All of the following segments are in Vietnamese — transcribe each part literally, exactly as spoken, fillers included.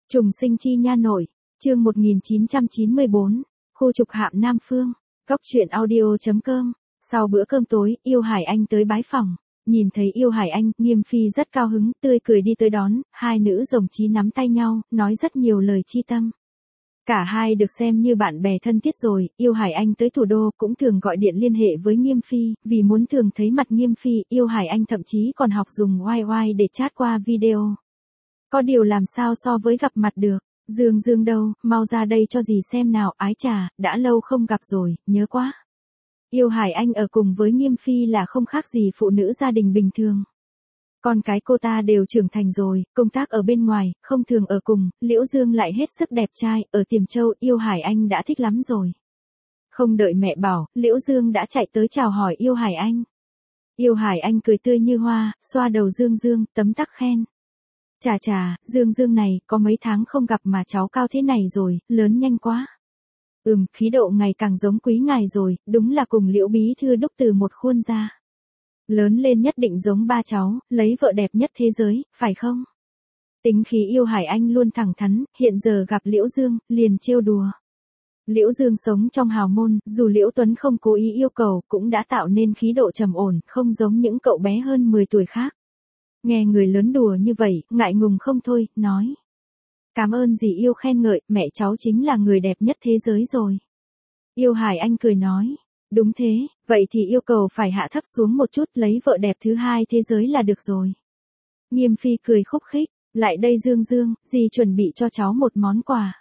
Trùng sinh chi nha nội, chương một nghìn chín trăm chín mươi bốn, khu trục hạm Nam Phương, cóc truyện audio chấm com. Sau bữa cơm tối, Yêu Hải Anh tới bái phỏng, nhìn thấy Yêu Hải Anh, Nghiêm Phi rất cao hứng, tươi cười đi tới đón, hai nữ rồng chí nắm tay nhau, nói rất nhiều lời chi tâm. Cả hai được xem như bạn bè thân thiết rồi, Yêu Hải Anh tới thủ đô cũng thường gọi điện liên hệ với Nghiêm Phi, vì muốn thường thấy mặt Nghiêm Phi, Yêu Hải Anh thậm chí còn học dùng oai oai để chat qua video. Có điều làm sao so với gặp mặt được, Dương Dương đâu, mau ra đây cho dì xem nào, ái chà, đã lâu không gặp rồi, nhớ quá. Yêu Hải Anh ở cùng với Nghiêm Phi là không khác gì phụ nữ gia đình bình thường. Con cái cô ta đều trưởng thành rồi, công tác ở bên ngoài, không thường ở cùng, Liễu Dương lại hết sức đẹp trai, ở Tiềm Châu, Yêu Hải Anh đã thích lắm rồi. Không đợi mẹ bảo, Liễu Dương đã chạy tới chào hỏi Yêu Hải Anh. Yêu Hải Anh cười tươi như hoa, xoa đầu Dương Dương, tấm tắc khen. Chà chà, Dương Dương này, có mấy tháng không gặp mà cháu cao thế này rồi, lớn nhanh quá. Ừm, khí độ ngày càng giống quý ngài rồi, đúng là cùng Liễu bí thư đúc từ một khuôn ra. Lớn lên nhất định giống ba cháu, lấy vợ đẹp nhất thế giới, phải không? Tính khí Yêu Hải Anh luôn thẳng thắn, hiện giờ gặp Liễu Dương, liền trêu đùa. Liễu Dương sống trong hào môn, dù Liễu Tuấn không cố ý yêu cầu, cũng đã tạo nên khí độ trầm ổn, không giống những cậu bé hơn mười tuổi khác. Nghe người lớn đùa như vậy, ngại ngùng không thôi, nói. Cảm ơn dì Yêu khen ngợi, mẹ cháu chính là người đẹp nhất thế giới rồi. Yêu Hải Anh cười nói. Đúng thế, vậy thì yêu cầu phải hạ thấp xuống một chút, lấy vợ đẹp thứ hai thế giới là được rồi. Nghiêm Phi cười khúc khích, lại đây Dương Dương, dì chuẩn bị cho cháu một món quà.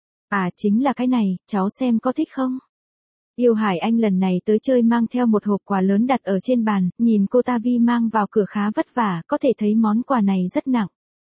À chính là cái này, cháu xem có thích không? Yêu Hải Anh lần này tới chơi mang theo một hộp quà lớn đặt ở trên bàn, nhìn cô ta Vi mang vào cửa khá vất vả, có thể thấy món quà này rất nặng.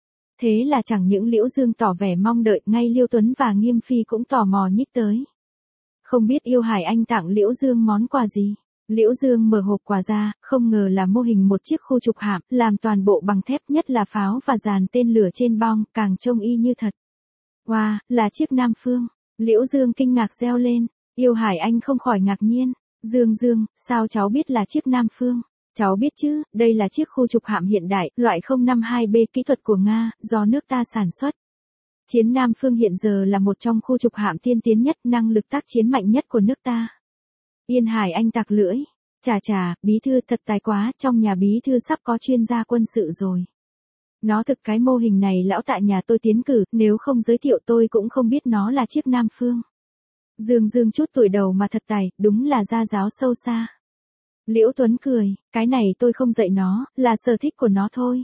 Thế là chẳng những Liễu Dương tỏ vẻ mong đợi, ngay Liêu Tuấn và Nghiêm Phi cũng tò mò nhích tới. Không biết Yêu Hải Anh tặng Liễu Dương món quà gì? Liễu Dương mở hộp quà ra, không ngờ là mô hình một chiếc khu trục hạm, làm toàn bộ bằng thép, nhất là pháo và dàn tên lửa trên bong, càng trông y như thật. Wow, là chiếc Nam Phương. Liễu Dương kinh ngạc reo lên. Yêu Hải Anh không khỏi ngạc nhiên. Dương Dương, sao cháu biết là chiếc Nam Phương? Cháu biết chứ, đây là chiếc khu trục hạm hiện đại, loại không năm hai B kỹ thuật của Nga, do nước ta sản xuất. Chiến Nam Phương hiện giờ là một trong khu trục hạm tiên tiến nhất, năng lực tác chiến mạnh nhất của nước ta. Yên Hải Anh tặc lưỡi. Chà chà, bí thư thật tài quá, trong nhà bí thư sắp có chuyên gia quân sự rồi. Nó thực cái mô hình này lão tại nhà tôi tiến cử, nếu không giới thiệu tôi cũng không biết nó là chiếc Nam Phương. Dương Dương chút tuổi đầu mà thật tài, đúng là gia giáo sâu xa. Liễu Tuấn cười, cái này tôi không dạy nó, là sở thích của nó thôi.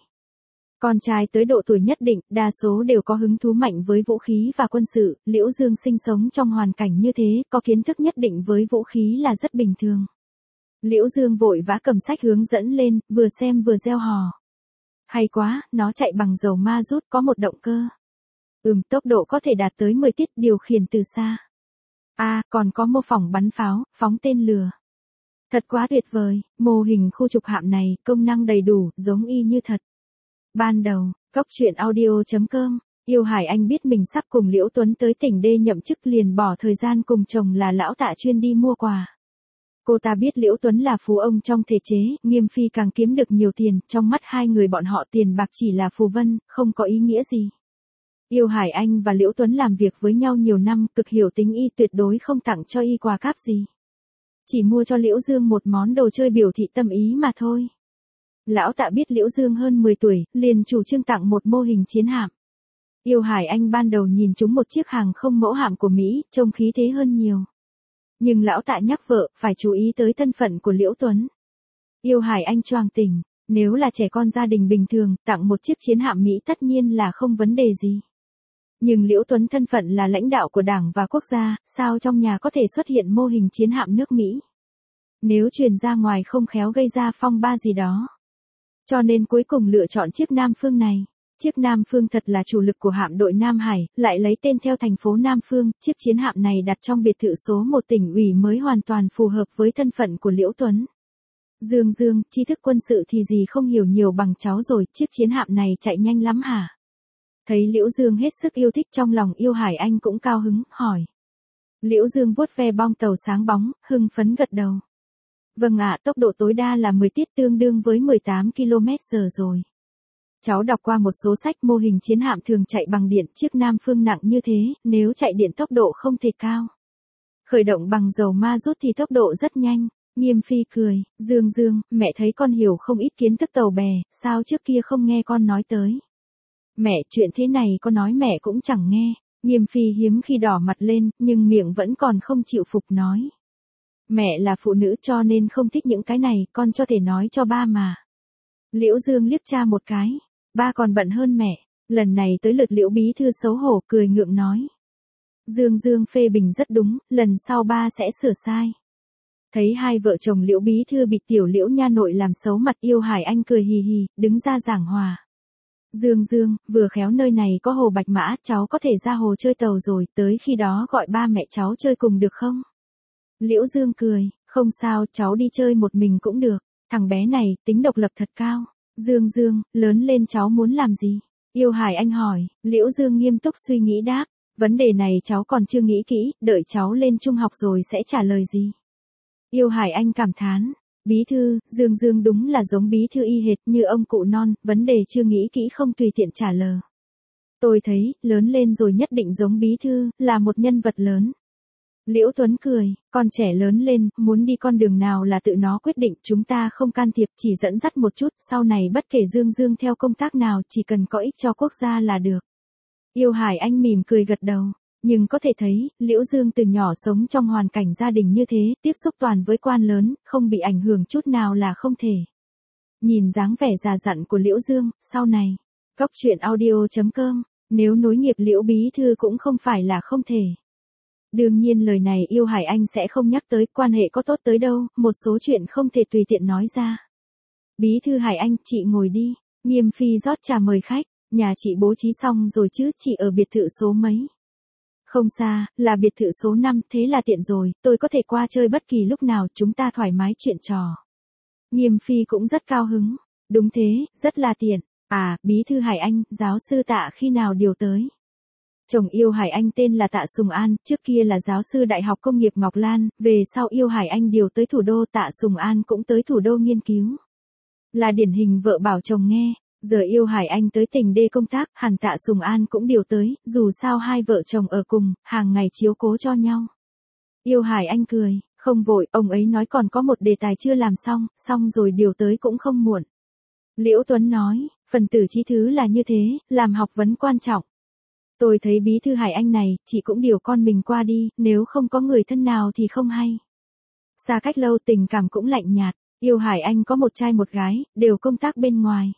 Con trai tới độ tuổi nhất định, đa số đều có hứng thú mạnh với vũ khí và quân sự, Liễu Dương sinh sống trong hoàn cảnh như thế, có kiến thức nhất định với vũ khí là rất bình thường. Liễu Dương vội vã cầm sách hướng dẫn lên, vừa xem vừa reo hò. Hay quá, nó chạy bằng dầu ma rút, có một động cơ. Ừm, tốc độ có thể đạt tới mười tiết, điều khiển từ xa. À, còn có mô phỏng bắn pháo, phóng tên lửa. Thật quá tuyệt vời, mô hình khu trục hạm này, công năng đầy đủ, giống y như thật. Ban đầu, cóc truyện audio chấm com, Yêu Hải Anh biết mình sắp cùng Liễu Tuấn tới tỉnh D nhậm chức, liền bỏ thời gian cùng chồng là lão Tạ chuyên đi mua quà. Cô ta biết Liễu Tuấn là phú ông trong thể chế, Nghiêm Phi càng kiếm được nhiều tiền, trong mắt hai người bọn họ tiền bạc chỉ là phù vân, không có ý nghĩa gì. Yêu Hải Anh và Liễu Tuấn làm việc với nhau nhiều năm, cực hiểu tính y, tuyệt đối không tặng cho y quà cáp gì. Chỉ mua cho Liễu Dương một món đồ chơi biểu thị tâm ý mà thôi. Lão Tạ biết Liễu Dương hơn mười tuổi, liền chủ trương tặng một mô hình chiến hạm. Yêu Hải Anh ban đầu nhìn chúng một chiếc hàng không mẫu hạm của Mỹ, trông khí thế hơn nhiều. Nhưng lão Tạ nhắc vợ, phải chú ý tới thân phận của Liễu Tuấn. Yêu Hải Anh choàng tỉnh, nếu là trẻ con gia đình bình thường, tặng một chiếc chiến hạm Mỹ tất nhiên là không vấn đề gì. Nhưng Liễu Tuấn thân phận là lãnh đạo của đảng và quốc gia, sao trong nhà có thể xuất hiện mô hình chiến hạm nước Mỹ? Nếu truyền ra ngoài không khéo gây ra phong ba gì đó. Cho nên cuối cùng lựa chọn chiếc Nam Phương này. Chiếc Nam Phương thật là chủ lực của hạm đội Nam Hải, lại lấy tên theo thành phố Nam Phương, chiếc chiến hạm này đặt trong biệt thự số một tỉnh ủy mới hoàn toàn phù hợp với thân phận của Liễu Tuấn. Dương Dương, tri thức quân sự thì gì không hiểu nhiều bằng cháu rồi, chiếc chiến hạm này chạy nhanh lắm hả? Thấy Liễu Dương hết sức yêu thích, trong lòng Yêu Hải Anh cũng cao hứng, hỏi. Liễu Dương vuốt ve bong tàu sáng bóng, hưng phấn gật đầu. Vâng ạ, tốc độ tối đa là mười tiết, tương đương với mười tám ki lô mét giờ rồi. Cháu đọc qua một số sách mô hình chiến hạm thường chạy bằng điện, chiếc Nam Phương nặng như thế, nếu chạy điện tốc độ không thể cao. Khởi động bằng dầu ma rút thì tốc độ rất nhanh. Nghiêm Phi cười, Dương Dương, mẹ thấy con hiểu không ít kiến thức tàu bè, sao trước kia không nghe con nói tới. Mẹ, chuyện thế này con nói mẹ cũng chẳng nghe. Nghiêm Phi hiếm khi đỏ mặt lên, nhưng miệng vẫn còn không chịu phục nói. Mẹ là phụ nữ cho nên không thích những cái này, con cho thể nói cho ba mà. Liễu Dương liếc cha một cái, ba còn bận hơn mẹ. Lần này tới lượt Liễu bí thư xấu hổ cười ngượng nói. Dương Dương phê bình rất đúng, lần sau ba sẽ sửa sai. Thấy hai vợ chồng Liễu bí thư bị tiểu Liễu nha nội làm xấu mặt, Yêu Hải Anh cười hì hì, đứng ra giảng hòa. Dương Dương, vừa khéo nơi này có hồ Bạch Mã, cháu có thể ra hồ chơi tàu rồi, tới khi đó gọi ba mẹ cháu chơi cùng được không? Liễu Dương cười, không sao, cháu đi chơi một mình cũng được, thằng bé này, tính độc lập thật cao. Dương Dương, lớn lên cháu muốn làm gì? Yêu Hải Anh hỏi, Liễu Dương nghiêm túc suy nghĩ đáp, vấn đề này cháu còn chưa nghĩ kỹ, đợi cháu lên trung học rồi sẽ trả lời gì. Yêu Hải Anh cảm thán, bí thư, Dương Dương đúng là giống bí thư y hệt như ông cụ non, vấn đề chưa nghĩ kỹ không tùy tiện trả lời. Tôi thấy, lớn lên rồi nhất định giống bí thư, là một nhân vật lớn. Liễu Tuấn cười, con trẻ lớn lên, muốn đi con đường nào là tự nó quyết định, chúng ta không can thiệp, chỉ dẫn dắt một chút, sau này bất kể Dương Dương theo công tác nào, chỉ cần có ích cho quốc gia là được. Yêu Hải Anh mỉm cười gật đầu, nhưng có thể thấy, Liễu Dương từ nhỏ sống trong hoàn cảnh gia đình như thế, tiếp xúc toàn với quan lớn, không bị ảnh hưởng chút nào là không thể. Nhìn dáng vẻ già dặn của Liễu Dương, sau này, Cóc truyện audio chấm com, nếu nối nghiệp Liễu bí thư cũng không phải là không thể. Đương nhiên lời này Yêu Hải Anh sẽ không nhắc tới, quan hệ có tốt tới đâu, một số chuyện không thể tùy tiện nói ra. Bí thư Hải Anh, chị ngồi đi. Nghiêm Phi rót trà mời khách, nhà chị bố trí xong rồi chứ, chị ở biệt thự số mấy? Không xa, là biệt thự số năm, thế là tiện rồi, tôi có thể qua chơi bất kỳ lúc nào, chúng ta thoải mái chuyện trò. Nghiêm Phi cũng rất cao hứng, đúng thế, rất là tiện. À, bí thư Hải Anh, giáo sư Tạ khi nào điều tới? Chồng Yêu Hải Anh tên là Tạ Sùng An, trước kia là giáo sư Đại học Công nghiệp Ngọc Lan, về sau Yêu Hải Anh điều tới thủ đô, Tạ Sùng An cũng tới thủ đô nghiên cứu. Là điển hình vợ bảo chồng nghe, giờ Yêu Hải Anh tới tỉnh D công tác, hẳn Tạ Sùng An cũng điều tới, dù sao hai vợ chồng ở cùng, hàng ngày chiếu cố cho nhau. Yêu Hải Anh cười, không vội, ông ấy nói còn có một đề tài chưa làm xong, xong rồi điều tới cũng không muộn. Liễu Tuấn nói, phần tử chi thứ là như thế, làm học vấn quan trọng. Tôi thấy bí thư Hải Anh này, chị cũng điều con mình qua đi, nếu không có người thân nào thì không hay. Xa cách lâu tình cảm cũng lạnh nhạt, Yêu Hải Anh có một trai một gái, đều công tác bên ngoài.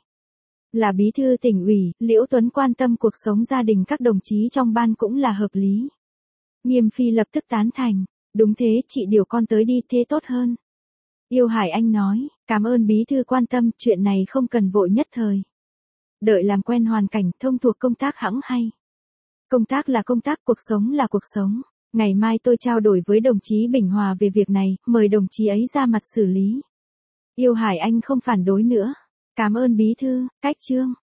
Là bí thư tỉnh ủy, Liễu Tuấn quan tâm cuộc sống gia đình các đồng chí trong ban cũng là hợp lý. Nghiêm Phi lập tức tán thành, đúng thế, chị điều con tới đi, thế tốt hơn. Yêu Hải Anh nói, cảm ơn bí thư quan tâm, chuyện này không cần vội nhất thời. Đợi làm quen hoàn cảnh, thông thuộc công tác hẵng hay. Công tác là công tác, cuộc sống là cuộc sống. Ngày mai tôi trao đổi với đồng chí Bình Hòa về việc này, mời đồng chí ấy ra mặt xử lý. Yêu Hải Anh không phản đối nữa. Cảm ơn bí thư, cách chương.